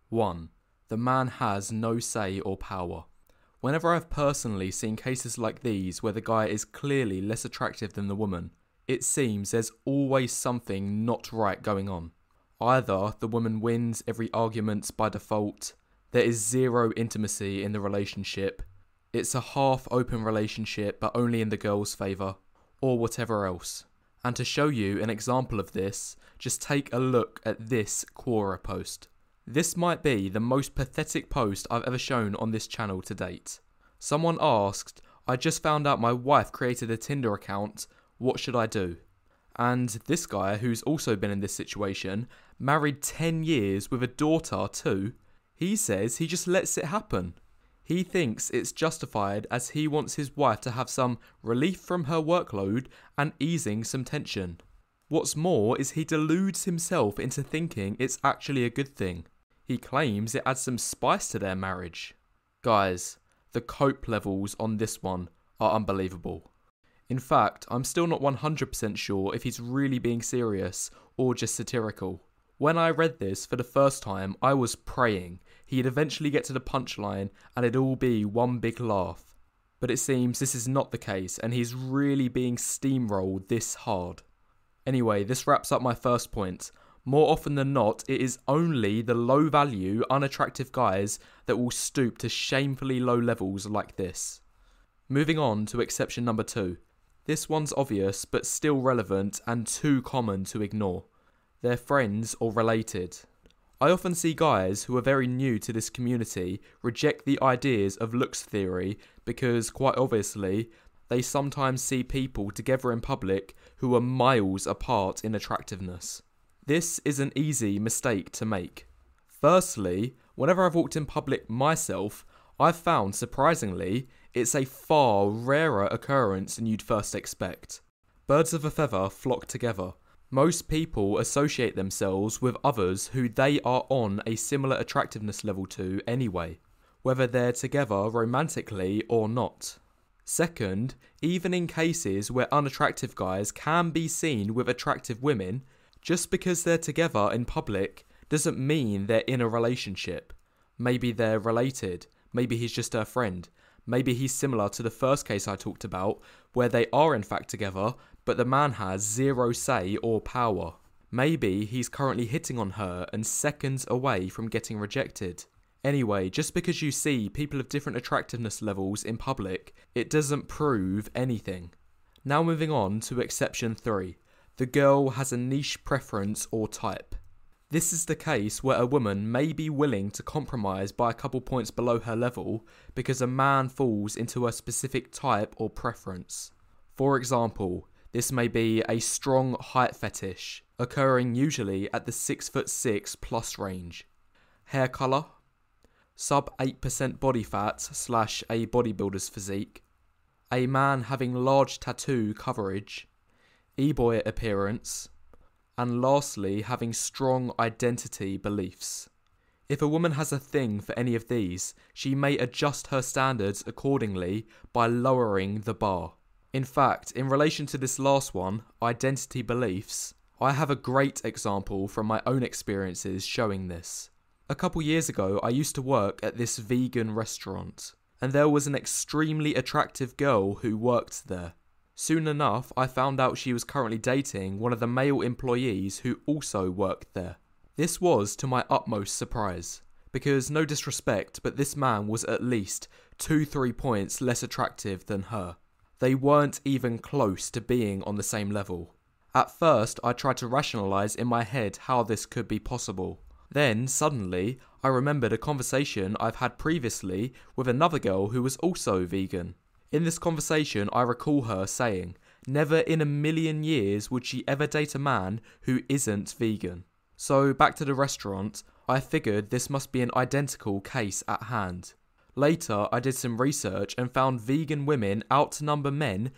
1. The man has no say or power. Whenever I've personally seen cases like these where the guy is clearly less attractive than the woman, it seems there's always something not right going on. Either the woman wins every argument by default, there is zero intimacy in the relationship, it's a half-open relationship but only in the girl's favour, or whatever else. And to show you an example of this, just take a look at this Quora post. This might be the most pathetic post I've ever shown on this channel to date. Someone asked, "I just found out my wife created a Tinder account, what should I do?" And this guy, who's also been in this situation, married 10 years with a daughter too, he says he just lets it happen. He thinks it's justified as he wants his wife to have some relief from her workload and easing some tension. What's more is he deludes himself into thinking it's actually a good thing. He claims it adds some spice to their marriage. Guys, the cope levels on this one are unbelievable. In fact, I'm still not 100% sure if he's really being serious or just satirical. When I read this for the first time, I was praying he'd eventually get to the punchline and it'd all be one big laugh. But it seems this is not the case and he's really being steamrolled this hard. Anyway, this wraps up my first point. More often than not, it is only the low-value, unattractive guys that will stoop to shamefully low levels like this. Moving on to exception number 2. This one's obvious but still relevant and too common to ignore. They're friends or related. I often see guys who are very new to this community reject the ideas of looks theory because, quite obviously, they sometimes see people together in public who are miles apart in attractiveness. This is an easy mistake to make. Firstly, whenever I've walked in public myself, I've found, surprisingly, it's a far rarer occurrence than you'd first expect. Birds of a feather flock together. Most people associate themselves with others who they are on a similar attractiveness level to anyway, whether they're together romantically or not. Second, even in cases where unattractive guys can be seen with attractive women, just because they're together in public doesn't mean they're in a relationship. Maybe they're related, maybe he's just her friend, maybe he's similar to the first case I talked about, where they are in fact together, but the man has zero say or power. Maybe he's currently hitting on her and seconds away from getting rejected. Anyway, just because you see people of different attractiveness levels in public, it doesn't prove anything. Now moving on to exception 3. The girl has a niche preference or type. This is the case where a woman may be willing to compromise by a couple points below her level because a man falls into a specific type or preference. For example, this may be a strong height fetish, occurring usually at the 6'6" plus range. Hair colour, sub 8% body fat / a bodybuilder's physique, a man having large tattoo coverage, e-boy appearance, and lastly having strong identity beliefs. If a woman has a thing for any of these, she may adjust her standards accordingly by lowering the bar. In fact, in relation to this last one, identity beliefs, I have a great example from my own experiences showing this. A couple years ago, I used to work at this vegan restaurant, and there was an extremely attractive girl who worked there. Soon enough, I found out she was currently dating one of the male employees who also worked there. This was to my utmost surprise, because no disrespect, but this man was at least 2-3 points less attractive than her. They weren't even close to being on the same level. At first, I tried to rationalise in my head how this could be possible. Then, suddenly, I remembered a conversation I've had previously with another girl who was also vegan. In this conversation, I recall her saying, never in a million years would she ever date a man who isn't vegan. So, back to the restaurant, I figured this must be an identical case at hand. Later, I did some research and found vegan women outnumber men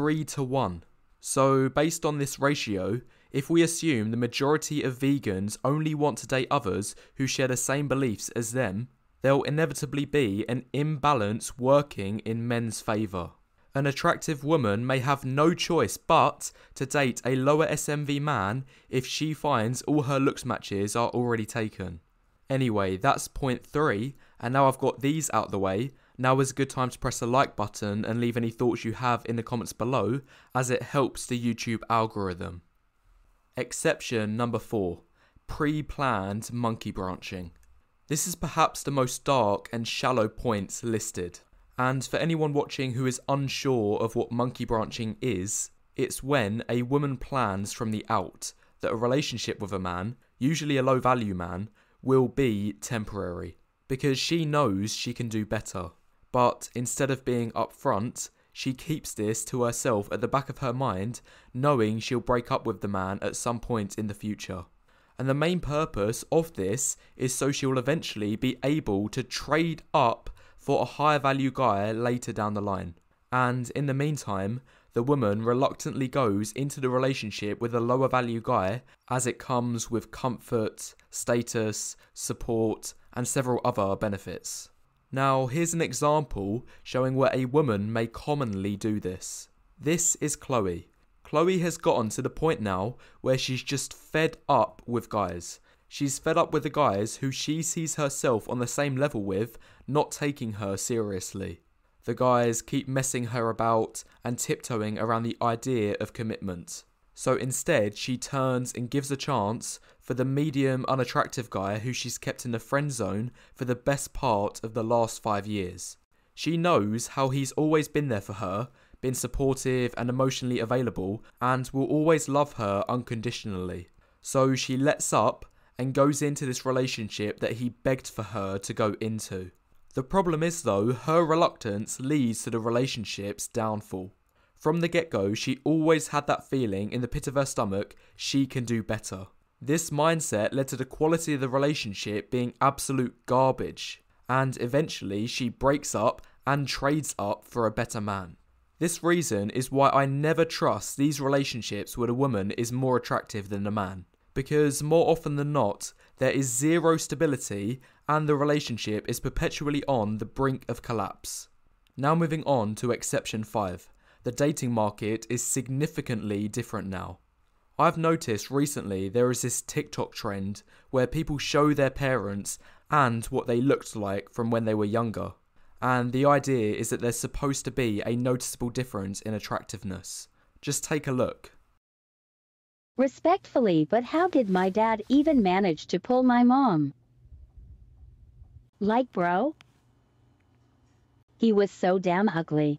3-1. So, based on this ratio, if we assume the majority of vegans only want to date others who share the same beliefs as them, there'll inevitably be an imbalance working in men's favour. An attractive woman may have no choice but to date a lower SMV man if she finds all her looks matches are already taken. Anyway, that's point 3, and now I've got these out the way. Now is a good time to press the like button and leave any thoughts you have in the comments below, as it helps the YouTube algorithm. Exception number 4. Pre-planned monkey branching. This is perhaps the most dark and shallow point listed. And for anyone watching who is unsure of what monkey branching is, it's when a woman plans from the out that a relationship with a man, usually a low value man, will be temporary, because she knows she can do better. But instead of being upfront, she keeps this to herself at the back of her mind, knowing she'll break up with the man at some point in the future. And the main purpose of this is so she'll eventually be able to trade up for a higher value guy later down the line. And in the meantime, the woman reluctantly goes into the relationship with a lower value guy, as it comes with comfort, status, support, and several other benefits. Now, here's an example showing where a woman may commonly do this. This is Chloe. Chloe has gotten to the point now where she's just fed up with guys. She's fed up with the guys who she sees herself on the same level with, not taking her seriously. The guys keep messing her about and tiptoeing around the idea of commitment. So instead, she turns and gives a chance for the medium unattractive guy who she's kept in the friend zone for the best part of the last 5 years. She knows how he's always been there for her, been supportive and emotionally available, and will always love her unconditionally. So she lets up and goes into this relationship that he begged for her to go into. The problem is though, her reluctance leads to the relationship's downfall. From the get-go, she always had that feeling in the pit of her stomach she can do better. This mindset led to the quality of the relationship being absolute garbage, and eventually she breaks up and trades up for a better man. This reason is why I never trust these relationships where the woman is more attractive than the man, because more often than not, there is zero stability and the relationship is perpetually on the brink of collapse. Now moving on to exception 5. The dating market is significantly different now. I've noticed recently there is this TikTok trend where people show their parents and what they looked like from when they were younger. And the idea is that there's supposed to be a noticeable difference in attractiveness. Just take a look. Respectfully, but how did my dad even manage to pull my mom? Like, bro? He was so damn ugly.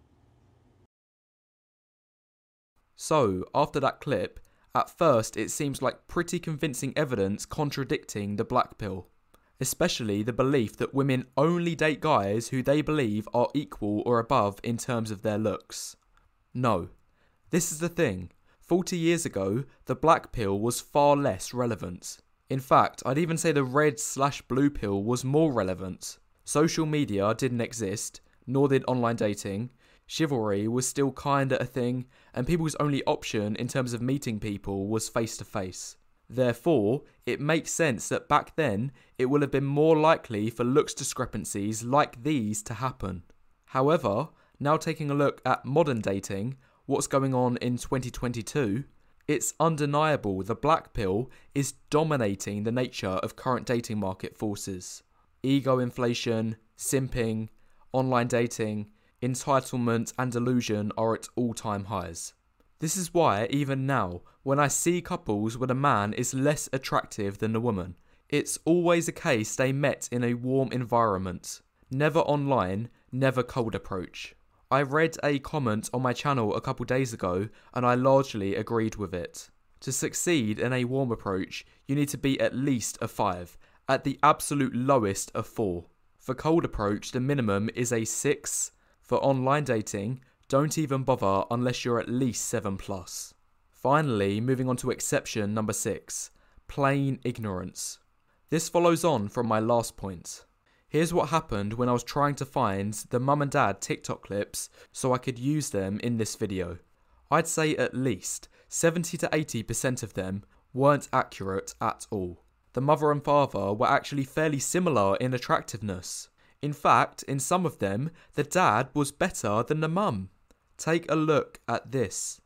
So, after that clip, at first it seems like pretty convincing evidence contradicting the black pill. Especially the belief that women only date guys who they believe are equal or above in terms of their looks. No. This is the thing. 40 years ago, the black pill was far less relevant. In fact, I'd even say the red/blue pill was more relevant. Social media didn't exist, nor did online dating. Chivalry was still kinda a thing, and people's only option in terms of meeting people was face to face. Therefore, it makes sense that back then, it would have been more likely for looks discrepancies like these to happen. However, now taking a look at modern dating, what's going on in 2022, it's undeniable the black pill is dominating the nature of current dating market forces. Ego inflation, simping, online dating, entitlement and delusion are at all-time highs. This is why, even now, when I see couples where the man is less attractive than the woman, it's always a case they met in a warm environment. Never online, never cold approach. I read a comment on my channel a couple days ago and I largely agreed with it. To succeed in a warm approach, you need to be at least a 5, at the absolute lowest a 4. For cold approach, the minimum is a 6. For online dating, don't even bother unless you're at least 7+. Finally, moving on to exception number 6, plain ignorance. This follows on from my last point. Here's what happened when I was trying to find the mum and dad TikTok clips so I could use them in this video. I'd say at least 70 to 80% of them weren't accurate at all. The mother and father were actually fairly similar in attractiveness. In fact, in some of them, the dad was better than the mum. Take a look at this.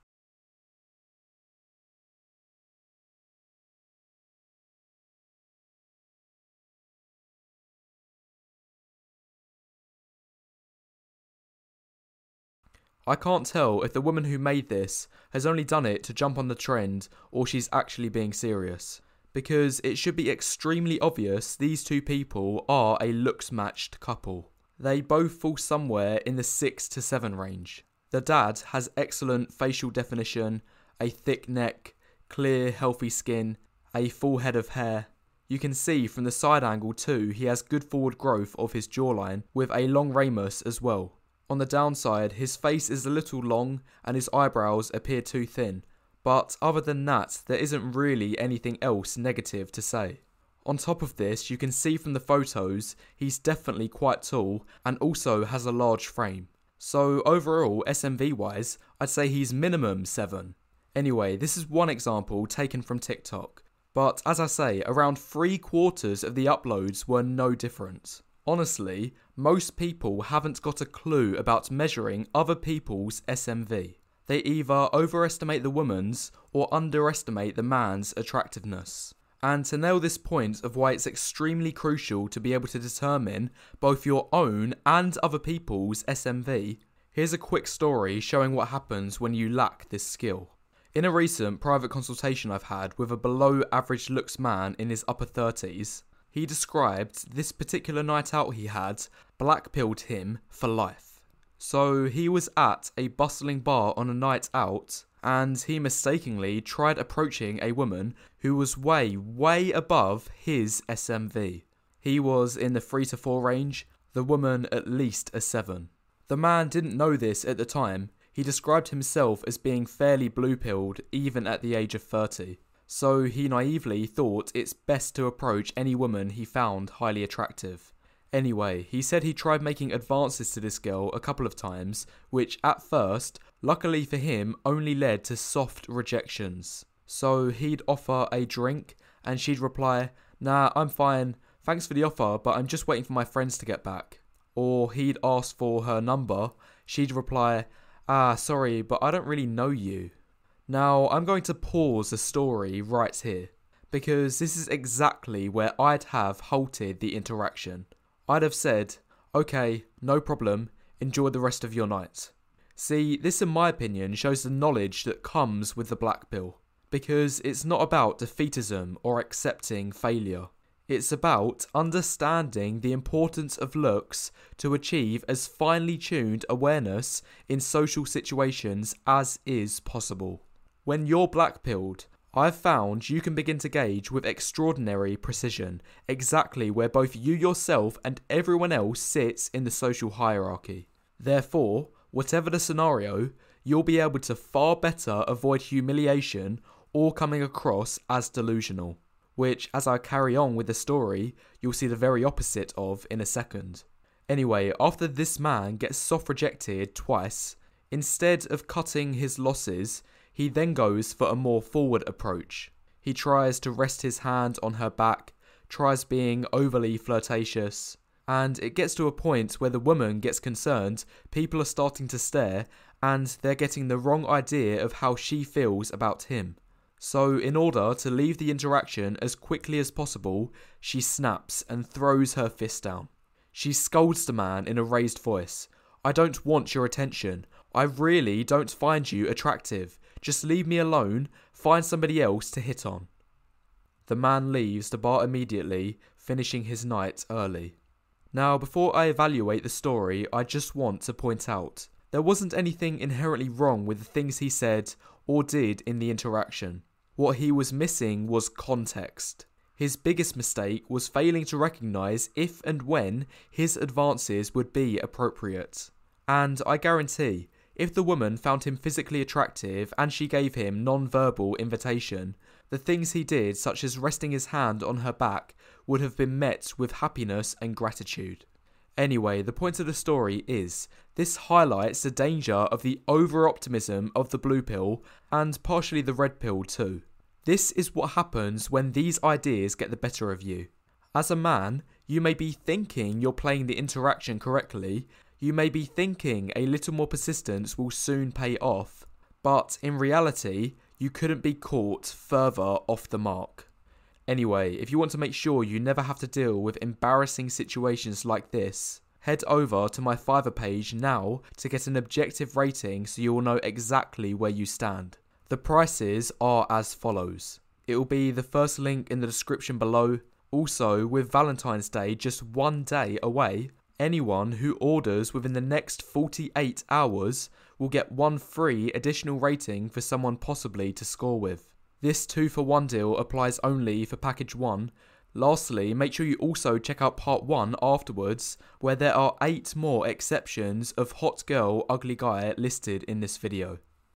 I can't tell if the woman who made this has only done it to jump on the trend or she's actually being serious. Because it should be extremely obvious these two people are a looks-matched couple. They both fall somewhere in the 6 to 7 range. The dad has excellent facial definition, a thick neck, clear, healthy skin, a full head of hair. You can see from the side angle too he has good forward growth of his jawline with a long ramus as well. On the downside, his face is a little long and his eyebrows appear too thin. But other than that, there isn't really anything else negative to say. On top of this, you can see from the photos, he's definitely quite tall and also has a large frame. So overall, SMV wise, I'd say he's minimum 7. Anyway, this is one example taken from TikTok. But as I say, around 3/4 of the uploads were no different. Honestly, most people haven't got a clue about measuring other people's SMV. They either overestimate the woman's or underestimate the man's attractiveness. And to nail this point of why it's extremely crucial to be able to determine both your own and other people's SMV, here's a quick story showing what happens when you lack this skill. In a recent private consultation I've had with a below average looks man in his upper 30s, he described this particular night out he had blackpilled him for life. So he was at a bustling bar on a night out and he mistakenly tried approaching a woman who was way above his SMV. He was in the 3 to 4 range, the woman at least a 7. The man didn't know this at the time. He described himself as being fairly blue-pilled even at the age of 30. So he naively thought it's best to approach any woman he found highly attractive. Anyway, he said he tried making advances to this girl a couple of times, which at first, luckily for him, only led to soft rejections. So he'd offer a drink and she'd reply, "Nah, I'm fine, thanks for the offer, but I'm just waiting for my friends to get back." Or he'd ask for her number, she'd reply, "Ah, sorry, but I don't really know you." Now, I'm going to pause the story right here, because this is exactly where I'd have halted the interaction. I'd have said, "Okay, no problem, enjoy the rest of your night." See, this in my opinion shows the knowledge that comes with the black pill, because it's not about defeatism or accepting failure. It's about understanding the importance of looks to achieve as finely tuned awareness in social situations as is possible. When you're black-pilled, I've found you can begin to gauge with extraordinary precision exactly where both you yourself and everyone else sits in the social hierarchy. Therefore, whatever the scenario, you'll be able to far better avoid humiliation or coming across as delusional, which, as I carry on with the story, you'll see the very opposite of in a second. Anyway, after this man gets soft rejected twice, instead of cutting his losses, he then goes for a more forward approach. He tries to rest his hand on her back, tries being overly flirtatious, and it gets to a point where the woman gets concerned, people are starting to stare, and they're getting the wrong idea of how she feels about him. So in order to leave the interaction as quickly as possible, she snaps and throws her fist down. She scolds the man in a raised voice. "I don't want your attention. I really don't find you attractive. Just leave me alone, find somebody else to hit on." The man leaves the bar immediately, finishing his night early. Now, before I evaluate the story, I just want to point out, there wasn't anything inherently wrong with the things he said or did in the interaction. What he was missing was context. His biggest mistake was failing to recognise if and when his advances would be appropriate. And I guarantee, if the woman found him physically attractive and she gave him non-verbal invitation, the things he did, such as resting his hand on her back, would have been met with happiness and gratitude. Anyway, the point of the story is, this highlights the danger of the over-optimism of the blue pill and partially the red pill too. This is what happens when these ideas get the better of you. As a man, you may be thinking you're playing the interaction correctly, you may be thinking a little more persistence will soon pay off, but in reality, you couldn't be caught further off the mark. Anyway, if you want to make sure you never have to deal with embarrassing situations like this, Head over to my Fiverr page now to get an objective rating so you will know exactly where you stand. The prices are as follows. It will be the first link in the description below. Also, with Valentine's Day just one day away, anyone who orders within the next 48 hours will get one free additional rating for someone possibly to score with. This 2-for-1 deal applies only for package 1. Lastly, make sure you also check out part 1 afterwards, where there are 8 more exceptions of hot girl, ugly guy listed in this video.